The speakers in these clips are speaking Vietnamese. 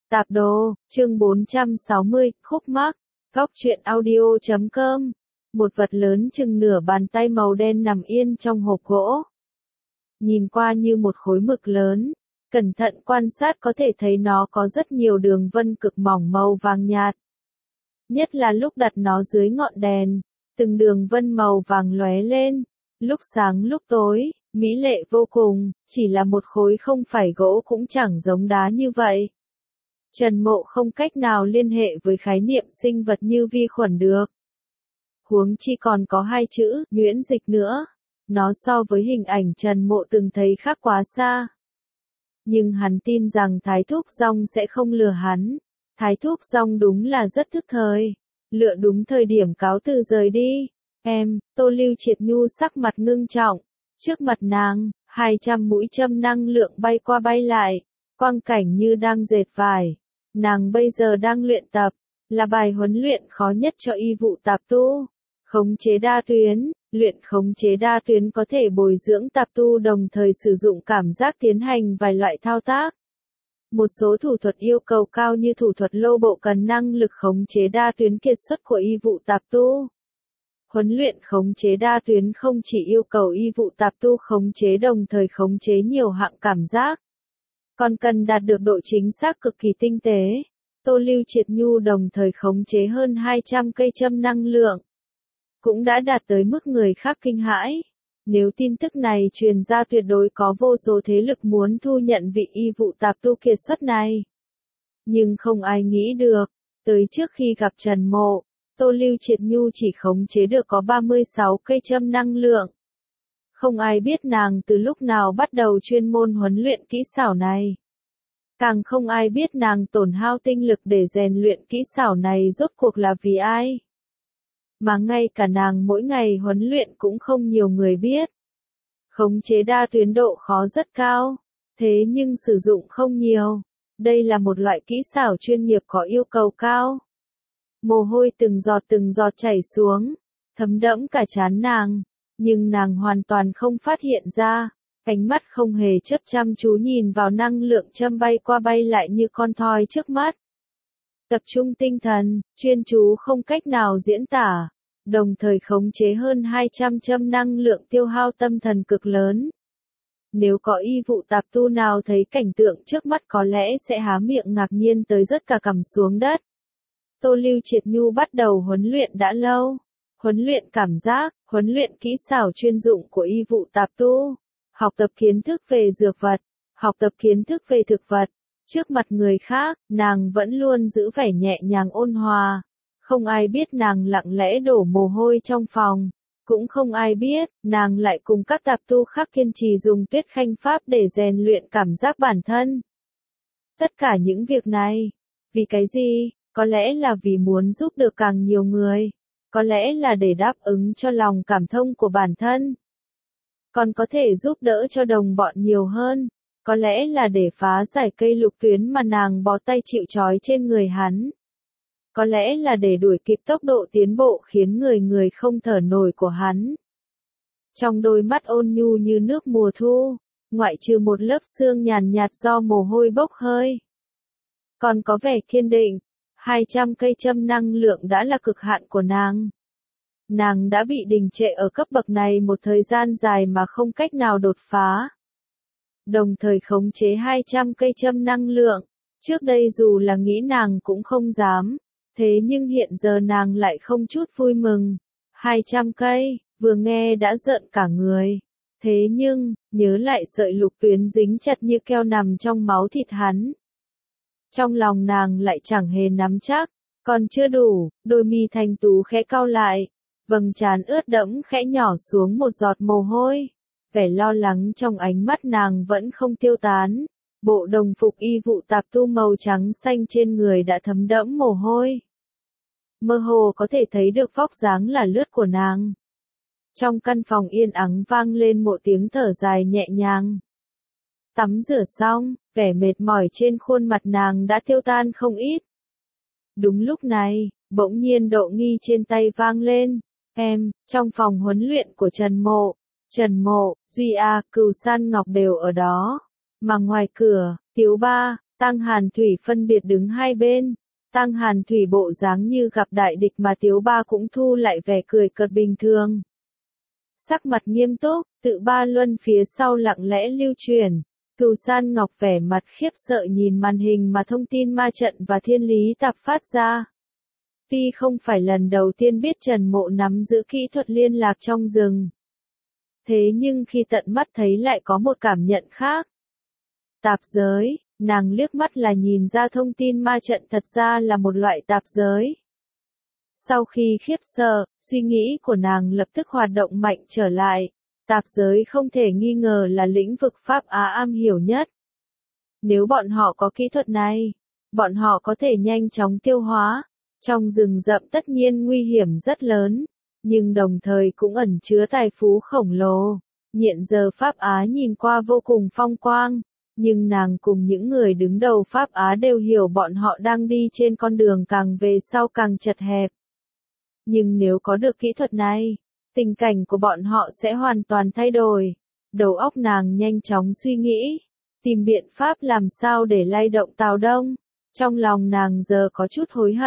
Tạp đồ, chương 460, khúc mắc, góc truyện audio.com. Một vật lớn chừng nửa bàn tay màu đen nằm yên trong hộp gỗ. Nhìn qua như một khối mực lớn, cẩn thận quan sát có thể thấy nó có rất nhiều đường vân cực mỏng màu vàng nhạt. Nhất là lúc đặt nó dưới ngọn đèn, từng đường vân màu vàng lóe lên, lúc sáng lúc tối, mỹ lệ vô cùng, chỉ là một khối không phải gỗ cũng chẳng giống đá như vậy. Trần Mộ không cách nào liên hệ với khái niệm sinh vật như vi khuẩn được. Huống chi còn có hai chữ, nhuyễn dịch nữa. Nó so với hình ảnh Trần Mộ từng thấy khác quá xa. Nhưng hắn tin rằng Thái Thúc Dong sẽ không lừa hắn. Thái Thúc Dong đúng là rất thức thời. Lựa đúng thời điểm cáo từ rời đi. Em, Tô Lưu Triệt Nhu sắc mặt ngưng trọng. Trước mặt nàng, 200 mũi châm năng lượng bay qua bay lại. Quang cảnh như đang dệt vải. Nàng bây giờ đang luyện tập, là bài huấn luyện khó nhất cho y vụ tạp tu. Khống chế đa tuyến, luyện khống chế đa tuyến có thể bồi dưỡng tạp tu đồng thời sử dụng cảm giác tiến hành vài loại thao tác. Một số thủ thuật yêu cầu cao như thủ thuật lô bộ cần năng lực khống chế đa tuyến kiệt xuất của y vụ tạp tu. Huấn luyện khống chế đa tuyến không chỉ yêu cầu y vụ tạp tu khống chế đồng thời khống chế nhiều hạng cảm giác, còn cần đạt được độ chính xác cực kỳ tinh tế. Tô Lưu Triệt Nhu đồng thời khống chế hơn 200 cây châm năng lượng, cũng đã đạt tới mức người khác kinh hãi. Nếu tin tức này truyền ra tuyệt đối có vô số thế lực muốn thu nhận vị y vụ tạp tu kiệt xuất này. Nhưng không ai nghĩ được, tới trước khi gặp Trần Mộ, Tô Lưu Triệt Nhu chỉ khống chế được có 36 cây châm năng lượng. Không ai biết nàng từ lúc nào bắt đầu chuyên môn huấn luyện kỹ xảo này. Càng không ai biết nàng tổn hao tinh lực để rèn luyện kỹ xảo này rốt cuộc là vì ai. Mà ngay cả nàng mỗi ngày huấn luyện cũng không nhiều người biết. Khống chế đa tuyến độ khó rất cao, thế nhưng sử dụng không nhiều. Đây là một loại kỹ xảo chuyên nghiệp có yêu cầu cao. Mồ hôi từng giọt chảy xuống, thấm đẫm cả trán nàng. Nhưng nàng hoàn toàn không phát hiện ra, ánh mắt không hề chớp chăm chú nhìn vào năng lượng châm bay qua bay lại như con thoi trước mắt. Tập trung tinh thần, chuyên chú không cách nào diễn tả, đồng thời khống chế hơn 200 châm năng lượng tiêu hao tâm thần cực lớn. Nếu có y vụ tạp tu nào thấy cảnh tượng trước mắt có lẽ sẽ há miệng ngạc nhiên tới rớt cả cằm xuống đất. Tô Lưu Triệt Nhu bắt đầu huấn luyện đã lâu. Huấn luyện cảm giác, huấn luyện kỹ xảo chuyên dụng của y vụ tạp tu, học tập kiến thức về dược vật, học tập kiến thức về thực vật. Trước mặt người khác, nàng vẫn luôn giữ vẻ nhẹ nhàng ôn hòa. Không ai biết nàng lặng lẽ đổ mồ hôi trong phòng. Cũng không ai biết, nàng lại cùng các tạp tu khác kiên trì dùng tuyết khanh pháp để rèn luyện cảm giác bản thân. Tất cả những việc này, vì cái gì? Có lẽ là vì muốn giúp được càng nhiều người. Có lẽ là để đáp ứng cho lòng cảm thông của bản thân. Còn có thể giúp đỡ cho đồng bọn nhiều hơn. Có lẽ là để phá giải cây lục tuyến mà nàng bó tay chịu trói trên người hắn. Có lẽ là để đuổi kịp tốc độ tiến bộ khiến người không thở nổi của hắn. Trong đôi mắt ôn nhu như nước mùa thu, ngoại trừ một lớp sương nhàn nhạt do mồ hôi bốc hơi, còn có vẻ kiên định. 200 cây châm năng lượng đã là cực hạn của nàng. Nàng đã bị đình trệ ở cấp bậc này một thời gian dài mà không cách nào đột phá. Đồng thời khống chế 200 cây châm năng lượng. Trước đây dù là nghĩ nàng cũng không dám. Thế nhưng hiện giờ nàng lại không chút vui mừng. 200 cây, vừa nghe đã rợn cả người. Thế nhưng, nhớ lại sợi lục tuyến dính chặt như keo nằm trong máu thịt hắn. Trong lòng nàng lại chẳng hề nắm chắc, còn chưa đủ, đôi mi thanh tú khẽ cau lại, vầng trán ướt đẫm khẽ nhỏ xuống một giọt mồ hôi. Vẻ lo lắng trong ánh mắt nàng vẫn không tiêu tán, bộ đồng phục y vụ tạp tu màu trắng xanh trên người đã thấm đẫm mồ hôi. Mơ hồ có thể thấy được vóc dáng là lướt của nàng. Trong căn phòng yên ắng vang lên một tiếng thở dài nhẹ nhàng. Tắm rửa xong, vẻ mệt mỏi trên khuôn mặt nàng đã tiêu tan không ít. Đúng lúc này, bỗng nhiên Độ Nghi trên tay vang lên. Em, trong phòng huấn luyện của Trần Mộ, Duy A, Cửu San Ngọc đều ở đó. Mà ngoài cửa, Tiếu Ba, Tăng Hàn Thủy phân biệt đứng hai bên. Tăng Hàn Thủy bộ dáng như gặp đại địch mà Tiếu Ba cũng thu lại vẻ cười cợt bình thường. Sắc mặt nghiêm túc, Tự Ba Luân phía sau lặng lẽ lưu truyền. Cửu San Ngọc vẻ mặt khiếp sợ nhìn màn hình mà thông tin ma trận và thiên lý tạp phát ra. Tuy không phải lần đầu tiên biết Trần Mộ nắm giữ kỹ thuật liên lạc trong rừng. Thế nhưng khi tận mắt thấy lại có một cảm nhận khác. Tạp giới, nàng liếc mắt là nhìn ra thông tin ma trận thật ra là một loại tạp giới. Sau khi khiếp sợ, suy nghĩ của nàng lập tức hoạt động mạnh trở lại. Tạp giới không thể nghi ngờ là lĩnh vực Pháp Á am hiểu nhất. Nếu bọn họ có kỹ thuật này, bọn họ có thể nhanh chóng tiêu hóa. Trong rừng rậm tất nhiên nguy hiểm rất lớn, nhưng đồng thời cũng ẩn chứa tài phú khổng lồ. Hiện giờ Pháp Á nhìn qua vô cùng phong quang, nhưng nàng cùng những người đứng đầu Pháp Á đều hiểu bọn họ đang đi trên con đường càng về sau càng chật hẹp. Nhưng nếu có được kỹ thuật này, tình cảnh của bọn họ sẽ hoàn toàn thay đổi. Đầu óc nàng nhanh chóng suy nghĩ, tìm biện pháp làm sao để lay động Tào Đông. Trong lòng nàng giờ có chút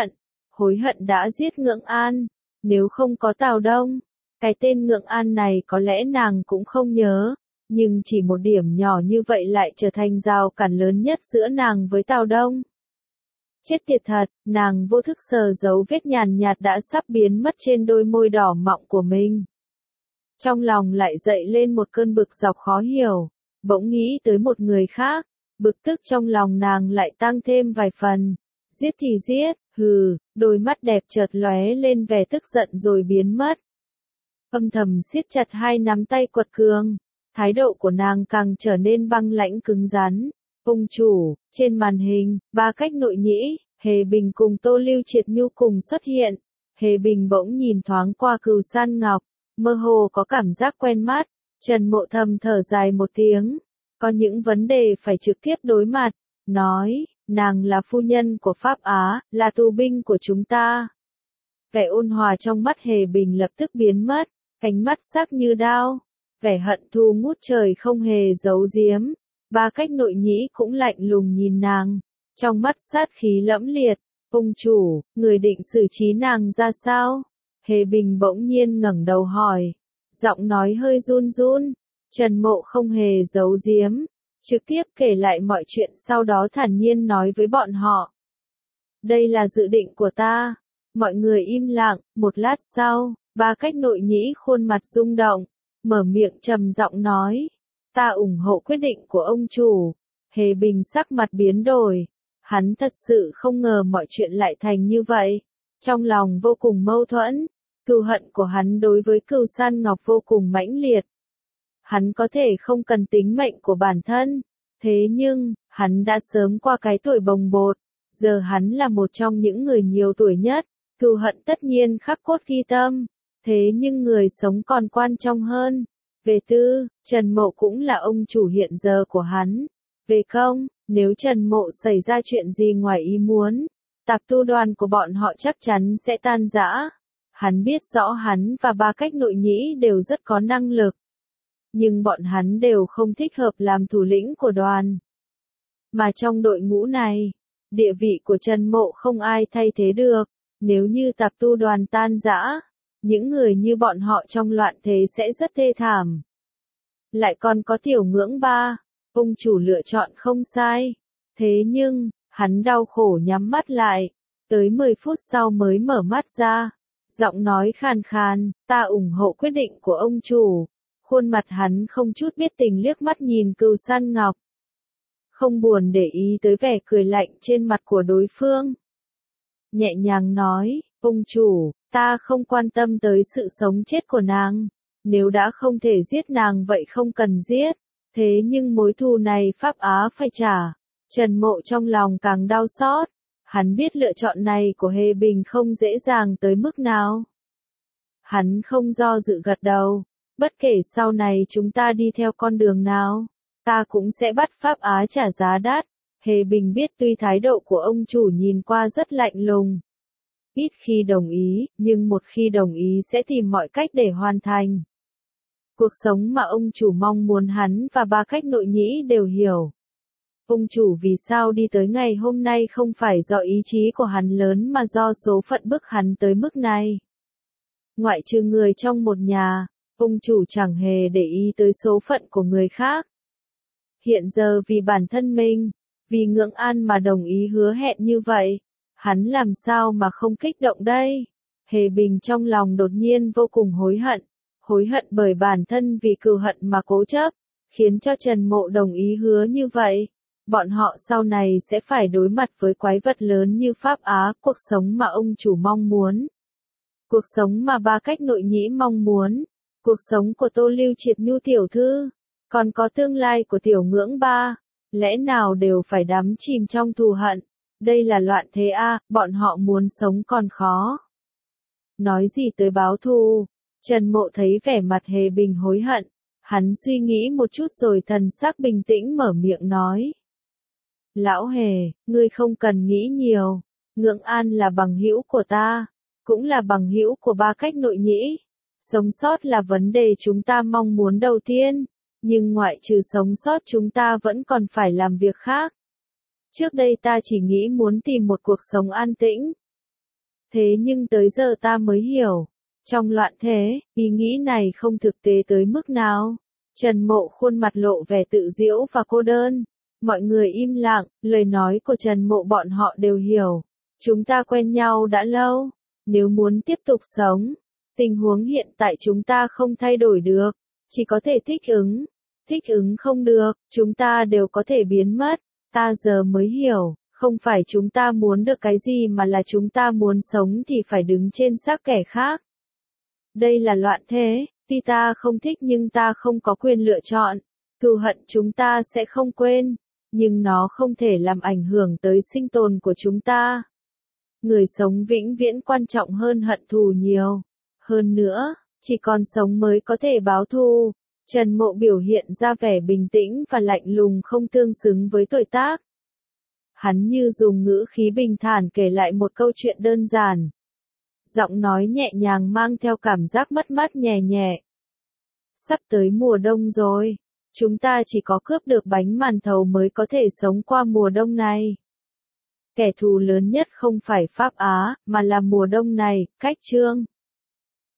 hối hận đã giết Ngưỡng An. Nếu không có Tào Đông, cái tên Ngưỡng An này có lẽ nàng cũng không nhớ, nhưng chỉ một điểm nhỏ như vậy lại trở thành rào cản lớn nhất giữa nàng với Tào Đông. Chết tiệt thật, nàng vô thức sờ dấu vết nhàn nhạt đã sắp biến mất trên đôi môi đỏ mọng của mình. Trong lòng lại dậy lên một cơn bực dọc khó hiểu, bỗng nghĩ tới một người khác, bực tức trong lòng nàng lại tăng thêm vài phần. Giết thì giết, hừ, đôi mắt đẹp chợt lóe lên vẻ tức giận rồi biến mất. Âm thầm siết chặt hai nắm tay quật cường, thái độ của nàng càng trở nên băng lãnh cứng rắn. Ông chủ, trên màn hình, Ba Cách Nội Nhĩ, Hề Bình cùng Tô Lưu Triệt Nhu cùng xuất hiện. Hề Bình bỗng nhìn thoáng qua Cửu San Ngọc, mơ hồ có cảm giác quen mắt. Trần Mộ thầm thở dài một tiếng, có những vấn đề phải trực tiếp đối mặt, nói, nàng là phu nhân của Pháp Á, là tù binh của chúng ta. Vẻ ôn hòa trong mắt Hề Bình lập tức biến mất, ánh mắt sắc như đao, vẻ hận thù ngút trời không hề giấu giếm. Ba Cách Nội Nhĩ cũng lạnh lùng nhìn nàng, trong mắt sát khí lẫm liệt. Ông chủ, người định xử trí nàng ra sao? Hề Bình bỗng nhiên ngẩng đầu hỏi, giọng nói hơi run run. Trần Mộ không hề giấu giếm, trực tiếp kể lại mọi chuyện, sau đó thản nhiên nói với bọn họ. Đây là dự định của ta. Mọi người im lặng, một lát sau, Ba Cách Nội Nhĩ khuôn mặt rung động, mở miệng trầm giọng nói. Ta ủng hộ quyết định của ông chủ. Hề Bình sắc mặt biến đổi. Hắn thật sự không ngờ mọi chuyện lại thành như vậy. Trong lòng vô cùng mâu thuẫn. Cừu hận của hắn đối với Cửu San Ngọc vô cùng mãnh liệt. Hắn có thể không cần tính mệnh của bản thân. Thế nhưng, hắn đã sớm qua cái tuổi bồng bột. Giờ hắn là một trong những người nhiều tuổi nhất. Cừu hận tất nhiên khắc cốt ghi tâm. Thế nhưng người sống còn quan trọng hơn. Về tư, Trần Mộ cũng là ông chủ hiện giờ của hắn. Về công, nếu Trần Mộ xảy ra chuyện gì ngoài ý muốn, tạp tu đoàn của bọn họ chắc chắn sẽ tan rã. Hắn biết rõ hắn và Ba Cách Nội Nhĩ đều rất có năng lực. Nhưng bọn hắn đều không thích hợp làm thủ lĩnh của đoàn. Mà trong đội ngũ này, địa vị của Trần Mộ không ai thay thế được. Nếu như tạp tu đoàn tan rã, những người như bọn họ trong loạn thế sẽ rất thê thảm. Lại còn có Tiểu Ngưỡng Ba, ông chủ lựa chọn không sai. Thế nhưng, hắn đau khổ nhắm mắt lại, tới 10 phút sau mới mở mắt ra. Giọng nói khàn khàn, ta ủng hộ quyết định của ông chủ. Khuôn mặt hắn không chút biết tình liếc mắt nhìn Cửu San Ngọc. Không buồn để ý tới vẻ cười lạnh trên mặt của đối phương. Nhẹ nhàng nói, ông chủ, ta không quan tâm tới sự sống chết của nàng. Nếu đã không thể giết nàng vậy không cần giết. Thế nhưng mối thù này Pháp Á phải trả. Trần Mộ trong lòng càng đau xót. Hắn biết lựa chọn này của Hề Bình không dễ dàng tới mức nào. Hắn không do dự gật đầu. Bất kể sau này chúng ta đi theo con đường nào, ta cũng sẽ bắt Pháp Á trả giá đắt. Hề Bình biết tuy thái độ của ông chủ nhìn qua rất lạnh lùng, ít khi đồng ý, nhưng một khi đồng ý sẽ tìm mọi cách để hoàn thành. Cuộc sống mà ông chủ mong muốn hắn và Ba Cách Nội Nhĩ đều hiểu. Ông chủ vì sao đi tới ngày hôm nay không phải do ý chí của hắn lớn mà do số phận bức hắn tới mức này. Ngoại trừ người trong một nhà, ông chủ chẳng hề để ý tới số phận của người khác. Hiện giờ vì bản thân mình, vì Ngưỡng An mà đồng ý hứa hẹn như vậy, hắn làm sao mà không kích động đây? Hề Bình trong lòng đột nhiên vô cùng hối hận bởi bản thân vì cừu hận mà cố chấp, khiến cho Trần Mộ đồng ý hứa như vậy. Bọn họ sau này sẽ phải đối mặt với quái vật lớn như Pháp Á, cuộc sống mà ông chủ mong muốn. Cuộc sống mà Ba Cách Nội Nhĩ mong muốn. Cuộc sống của Tô Lưu Triệt Nhu tiểu thư. Còn có tương lai của tiểu Ngưỡng Ba. Lẽ nào đều phải đắm chìm trong thù hận. Đây là loạn thế a, bọn họ muốn sống còn khó. Nói gì tới báo thù. Trần Mộ thấy vẻ mặt Hề Bình hối hận. Hắn suy nghĩ một chút rồi thần sắc bình tĩnh mở miệng nói. Lão Hề, ngươi không cần nghĩ nhiều. Ngưỡng An là bằng hữu của ta, cũng là bằng hữu của Ba Cách Nội Nhĩ. Sống sót là vấn đề chúng ta mong muốn đầu tiên, nhưng ngoại trừ sống sót chúng ta vẫn còn phải làm việc khác. Trước đây ta chỉ nghĩ muốn tìm một cuộc sống an tĩnh. Thế nhưng tới giờ ta mới hiểu, trong loạn thế, ý nghĩ này không thực tế tới mức nào. Trần Mộ khuôn mặt lộ vẻ tự giễu và cô đơn. Mọi người im lặng, lời nói của Trần Mộ bọn họ đều hiểu. Chúng ta quen nhau đã lâu, nếu muốn tiếp tục sống, tình huống hiện tại chúng ta không thay đổi được, chỉ có thể thích ứng không được, chúng ta đều có thể biến mất. Ta giờ mới hiểu, không phải chúng ta muốn được cái gì mà là chúng ta muốn sống thì phải đứng trên xác kẻ khác. Đây là loạn thế, tuy ta không thích nhưng ta không có quyền lựa chọn. Cừu hận chúng ta sẽ không quên, nhưng nó không thể làm ảnh hưởng tới sinh tồn của chúng ta. Người sống vĩnh viễn quan trọng hơn hận thù nhiều. Hơn nữa, chỉ còn sống mới có thể báo thù. Trần Mộ biểu hiện ra vẻ bình tĩnh và lạnh lùng không tương xứng với tuổi tác. Hắn như dùng ngữ khí bình thản kể lại một câu chuyện đơn giản. Giọng nói nhẹ nhàng mang theo cảm giác mất mát nhẹ nhẹ. Sắp tới mùa đông rồi. Chúng ta chỉ có cướp được bánh màn thầu mới có thể sống qua mùa đông này. Kẻ thù lớn nhất không phải Pháp Á, mà là mùa đông này, Cách Trương.